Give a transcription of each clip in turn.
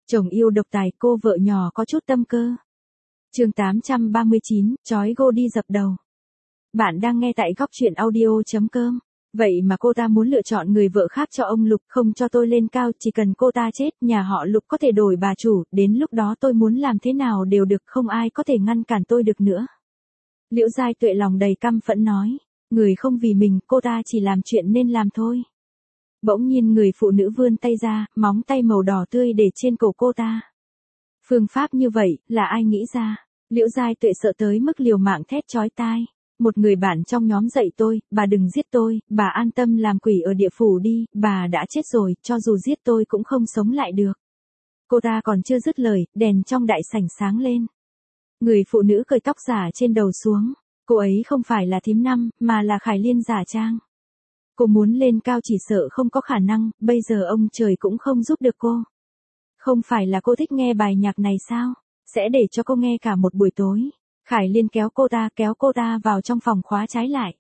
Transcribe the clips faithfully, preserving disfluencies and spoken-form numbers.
Chồng yêu độc tài, cô vợ nhỏ có chút tâm cơ. Chương tám trăm ba mươi chín, chói gô đi dập đầu. Bạn đang nghe tại góc truyện audio.com. Vậy mà cô ta muốn lựa chọn người vợ khác cho ông Lục, không cho tôi lên cao, chỉ cần cô ta chết, nhà họ Lục có thể đổi bà chủ, đến lúc đó tôi muốn làm thế nào đều được, không ai có thể ngăn cản tôi được nữa. Liễu Giai Tuệ lòng đầy căm phẫn nói, người không vì mình, cô ta chỉ làm chuyện nên làm thôi. Bỗng nhiên người phụ nữ vươn tay ra, móng tay màu đỏ tươi để trên cổ cô ta. Phương pháp như vậy, là ai nghĩ ra? Liễu Giai Tuệ sợ tới mức liều mạng thét chói tai. Một người bạn trong nhóm dạy tôi, bà đừng giết tôi, bà an tâm làm quỷ ở địa phủ đi, bà đã chết rồi, cho dù giết tôi cũng không sống lại được. Cô ta còn chưa dứt lời, đèn trong đại sảnh sáng lên. Người phụ nữ cởi tóc giả trên đầu xuống. Cô ấy không phải là thím năm, mà là Khải Liên giả trang. Cô muốn lên cao chỉ sợ không có khả năng, bây giờ ông trời cũng không giúp được cô. Không phải là cô thích nghe bài nhạc này sao? Sẽ để cho cô nghe cả một buổi tối. Khải Liên kéo cô ta, kéo cô ta vào trong phòng khóa trái lại.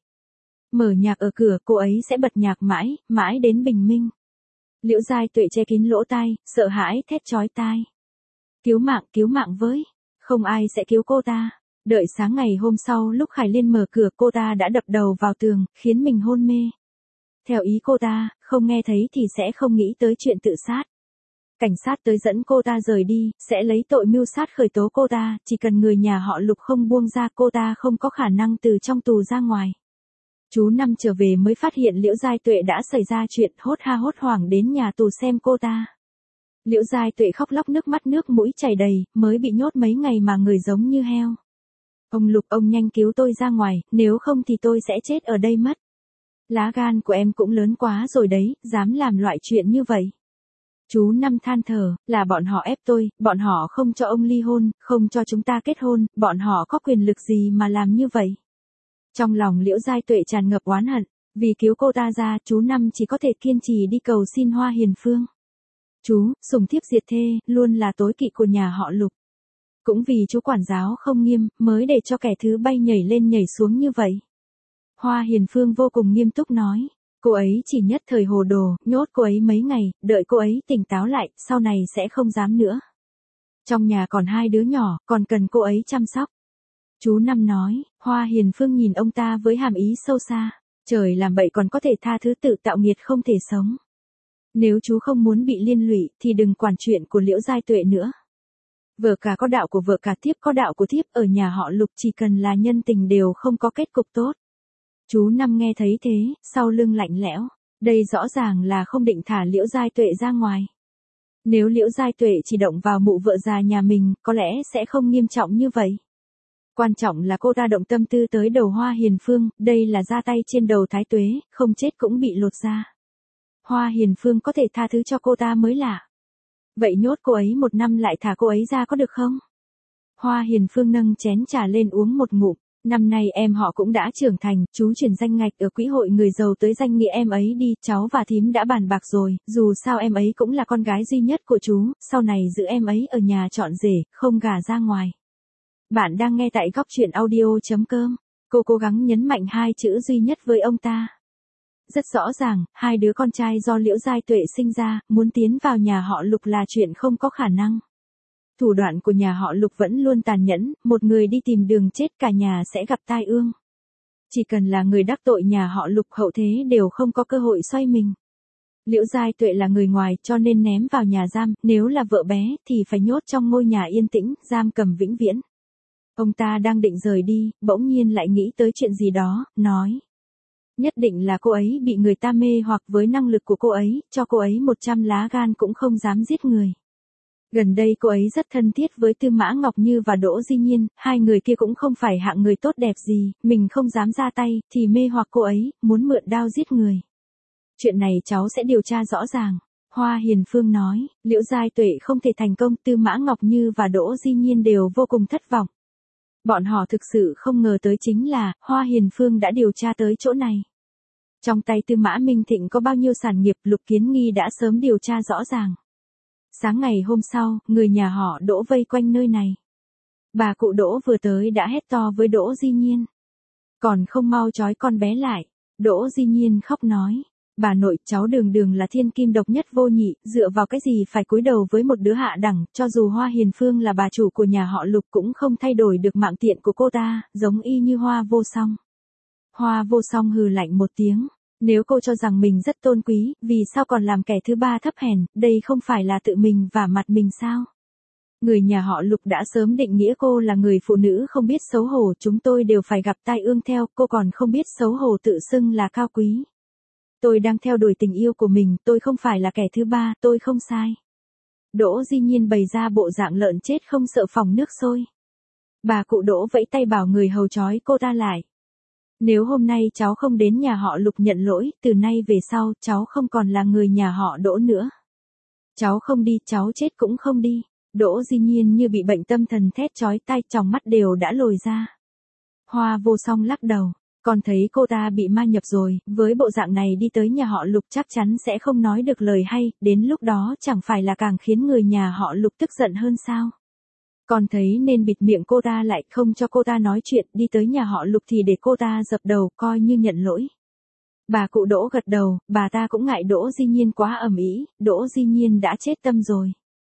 Mở nhạc ở cửa, cô ấy sẽ bật nhạc mãi, mãi đến bình minh. Liễu Giai Tuệ che kín lỗ tai, sợ hãi thét chói tai. Cứu mạng, cứu mạng với. Không ai sẽ cứu cô ta. Đợi sáng ngày hôm sau lúc Khải Liên mở cửa, cô ta đã đập đầu vào tường, khiến mình hôn mê. Theo ý cô ta, không nghe thấy thì sẽ không nghĩ tới chuyện tự sát. Cảnh sát tới dẫn cô ta rời đi, sẽ lấy tội mưu sát khởi tố cô ta, chỉ cần người nhà họ Lục không buông ra cô ta không có khả năng từ trong tù ra ngoài. Chú Năm trở về mới phát hiện Liễu Giai Tuệ đã xảy ra chuyện, hốt ha hốt hoảng đến nhà tù xem cô ta. Liễu Giai Tuệ khóc lóc nước mắt nước mũi chảy đầy, mới bị nhốt mấy ngày mà người giống như heo. Ông Lục, ông nhanh cứu tôi ra ngoài, nếu không thì tôi sẽ chết ở đây mất. Lá gan của em cũng lớn quá rồi đấy, dám làm loại chuyện như vậy. Chú Năm than thở, là bọn họ ép tôi, bọn họ không cho ông ly hôn, không cho chúng ta kết hôn, bọn họ có quyền lực gì mà làm như vậy. Trong lòng Liễu Giai Tuệ tràn ngập oán hận, vì cứu cô ta ra, chú Năm chỉ có thể kiên trì đi cầu xin Hoa Hiền Phương. Chú, sủng thiếp diệt thê, luôn là tối kỵ của nhà họ Lục. Cũng vì chú quản giáo không nghiêm, mới để cho kẻ thứ bay nhảy lên nhảy xuống như vậy. Hoa Hiền Phương vô cùng nghiêm túc nói. Cô ấy chỉ nhất thời hồ đồ, nhốt cô ấy mấy ngày, đợi cô ấy tỉnh táo lại, sau này sẽ không dám nữa. Trong nhà còn hai đứa nhỏ, còn cần cô ấy chăm sóc. Chú Năm nói, Hoa Hiền Phương nhìn ông ta với hàm ý sâu xa. Trời làm bậy còn có thể tha thứ, tự tạo nghiệt không thể sống. Nếu chú không muốn bị liên lụy, thì đừng quản chuyện của Liễu Giai Tuệ nữa. Vợ cả có đạo của vợ cả, thiếp có đạo của thiếp, ở nhà họ Lục chỉ cần là nhân tình đều không có kết cục tốt. Chú Năm nghe thấy thế, sau lưng lạnh lẽo, đây rõ ràng là không định thả Liễu Giai Tuệ ra ngoài. Nếu Liễu Giai Tuệ chỉ động vào mụ vợ già nhà mình, có lẽ sẽ không nghiêm trọng như vậy. Quan trọng là cô ta động tâm tư tới đầu Hoa Hiền Phương, đây là ra tay trên đầu Thái Tuế, không chết cũng bị lột da. Hoa Hiền Phương có thể tha thứ cho cô ta mới lạ. Vậy nhốt cô ấy một năm lại thả cô ấy ra có được không? Hoa Hiền Phương nâng chén trà lên uống một ngụm. Năm nay em họ cũng đã trưởng thành, chú chuyển danh ngạch ở quỹ hội người giàu tới danh nghĩa em ấy đi, cháu và thím đã bàn bạc rồi, dù sao em ấy cũng là con gái duy nhất của chú, sau này giữ em ấy ở nhà trọn rể, không gả ra ngoài. Bạn đang nghe tại góc truyện audio.com, cô cố gắng nhấn mạnh hai chữ duy nhất với ông ta. Rất rõ ràng, hai đứa con trai do Liễu Giai Tuệ sinh ra, muốn tiến vào nhà họ Lục là chuyện không có khả năng. Thủ đoạn của nhà họ Lục vẫn luôn tàn nhẫn, một người đi tìm đường chết cả nhà sẽ gặp tai ương. Chỉ cần là người đắc tội nhà họ Lục hậu thế đều không có cơ hội xoay mình. Liễu Giai Tuệ là người ngoài cho nên ném vào nhà giam, nếu là vợ bé thì phải nhốt trong ngôi nhà yên tĩnh, giam cầm vĩnh viễn. Ông ta đang định rời đi, bỗng nhiên lại nghĩ tới chuyện gì đó, nói. Nhất định là cô ấy bị người ta mê hoặc, với năng lực của cô ấy, cho cô ấy một trăm lá gan cũng không dám giết người. Gần đây cô ấy rất thân thiết với Tư Mã Ngọc Như và Đỗ Di Nhiên, hai người kia cũng không phải hạng người tốt đẹp gì, mình không dám ra tay, thì mê hoặc cô ấy, muốn mượn đao giết người. Chuyện này cháu sẽ điều tra rõ ràng. Hoa Hiền Phương nói, Liễu Giai Tuệ không thể thành công, Tư Mã Ngọc Như và Đỗ Di Nhiên đều vô cùng thất vọng. Bọn họ thực sự không ngờ tới chính là, Hoa Hiền Phương đã điều tra tới chỗ này. Trong tay Tư Mã Minh Thịnh có bao nhiêu sản nghiệp, Lục Kiến Nghi đã sớm điều tra rõ ràng. Sáng ngày hôm sau, người nhà họ Đỗ vây quanh nơi này. Bà cụ Đỗ vừa tới đã hét to với Đỗ Di Nhiên. Còn không mau trói con bé lại. Đỗ Di Nhiên khóc nói. Bà nội, cháu đường đường là thiên kim độc nhất vô nhị, dựa vào cái gì phải cúi đầu với một đứa hạ đẳng, cho dù Hoa Hiền Phương là bà chủ của nhà họ Lục cũng không thay đổi được mạng tiện của cô ta, giống y như Hoa Vô Song. Hoa Vô Song hừ lạnh một tiếng, nếu cô cho rằng mình rất tôn quý, vì sao còn làm kẻ thứ ba thấp hèn, đây không phải là tự mình vả mặt mình sao? Người nhà họ Lục đã sớm định nghĩa cô là người phụ nữ không biết xấu hổ, chúng tôi đều phải gặp tai ương theo, cô còn không biết xấu hổ tự xưng là cao quý. Tôi đang theo đuổi tình yêu của mình, tôi không phải là kẻ thứ ba, tôi không sai. Đỗ Di Nhiên bày ra bộ dạng lợn chết không sợ phỏng nước sôi. Bà cụ Đỗ vẫy tay bảo người hầu trói cô ta lại. Nếu hôm nay cháu không đến nhà họ Lục nhận lỗi, từ nay về sau cháu không còn là người nhà họ Đỗ nữa. Cháu không đi, cháu chết cũng không đi. Đỗ Di Nhiên như bị bệnh tâm thần thét chói tai, tròng mắt đều đã lồi ra. Hoa Vô Song lắc đầu, con thấy cô ta bị ma nhập rồi, với bộ dạng này đi tới nhà họ Lục chắc chắn sẽ không nói được lời hay, đến lúc đó chẳng phải là càng khiến người nhà họ Lục tức giận hơn sao? Con thấy nên bịt miệng cô ta lại, không cho cô ta nói chuyện, đi tới nhà họ Lục thì để cô ta dập đầu coi như nhận lỗi. Bà cụ Đỗ gật đầu, bà ta cũng ngại Đỗ Di Nhiên quá ầm ĩ, Đỗ Di Nhiên đã chết tâm rồi.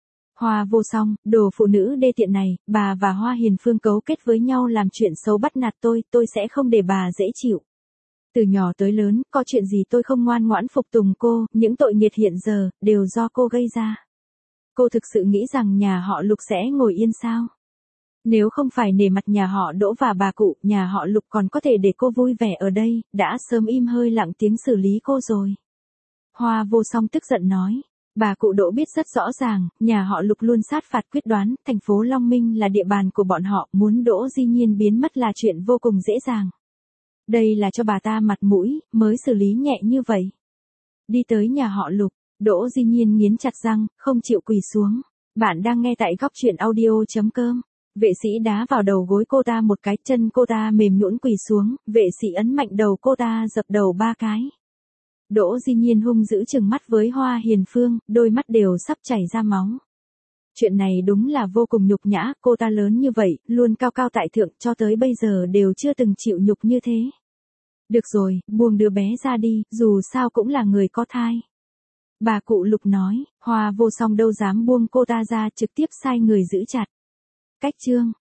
Hoa Vô Song, đồ phụ nữ đê tiện này, bà và Hoa Hiền Phương cấu kết với nhau làm chuyện xấu bắt nạt tôi, tôi sẽ không để bà dễ chịu. Từ nhỏ tới lớn, có chuyện gì tôi không ngoan ngoãn phục tùng cô, những tội nghiệt hiện giờ, đều do cô gây ra. Cô thực sự nghĩ rằng nhà họ Lục sẽ ngồi yên sao? Nếu không phải nể mặt nhà họ Đỗ và bà cụ, nhà họ Lục còn có thể để cô vui vẻ ở đây, đã sớm im hơi lặng tiếng xử lý cô rồi. Hoa Vô Song tức giận nói. Bà cụ Đỗ biết rất rõ ràng, nhà họ Lục luôn sát phạt quyết đoán, thành phố Long Minh là địa bàn của bọn họ, muốn Đỗ Di Nhiên biến mất là chuyện vô cùng dễ dàng. Đây là cho bà ta mặt mũi, mới xử lý nhẹ như vậy. Đi tới nhà họ Lục, Đỗ Di Nhiên nghiến chặt răng, không chịu quỳ xuống. Bạn đang nghe tại góc truyện audio.com. Vệ sĩ đá vào đầu gối cô ta một cái, chân cô ta mềm nhũn quỳ xuống, vệ sĩ ấn mạnh đầu cô ta dập đầu ba cái. Đỗ Di Nhiên hung dữ trừng mắt với Hoa Hiền Phương, đôi mắt đều sắp chảy ra máu. Chuyện này đúng là vô cùng nhục nhã, cô ta lớn như vậy, luôn cao cao tại thượng, cho tới bây giờ đều chưa từng chịu nhục như thế. Được rồi, buông đứa bé ra đi, dù sao cũng là người có thai. Bà cụ Lục nói, Hoa Vô Song đâu dám buông cô ta ra, trực tiếp sai người giữ chặt. Cách chương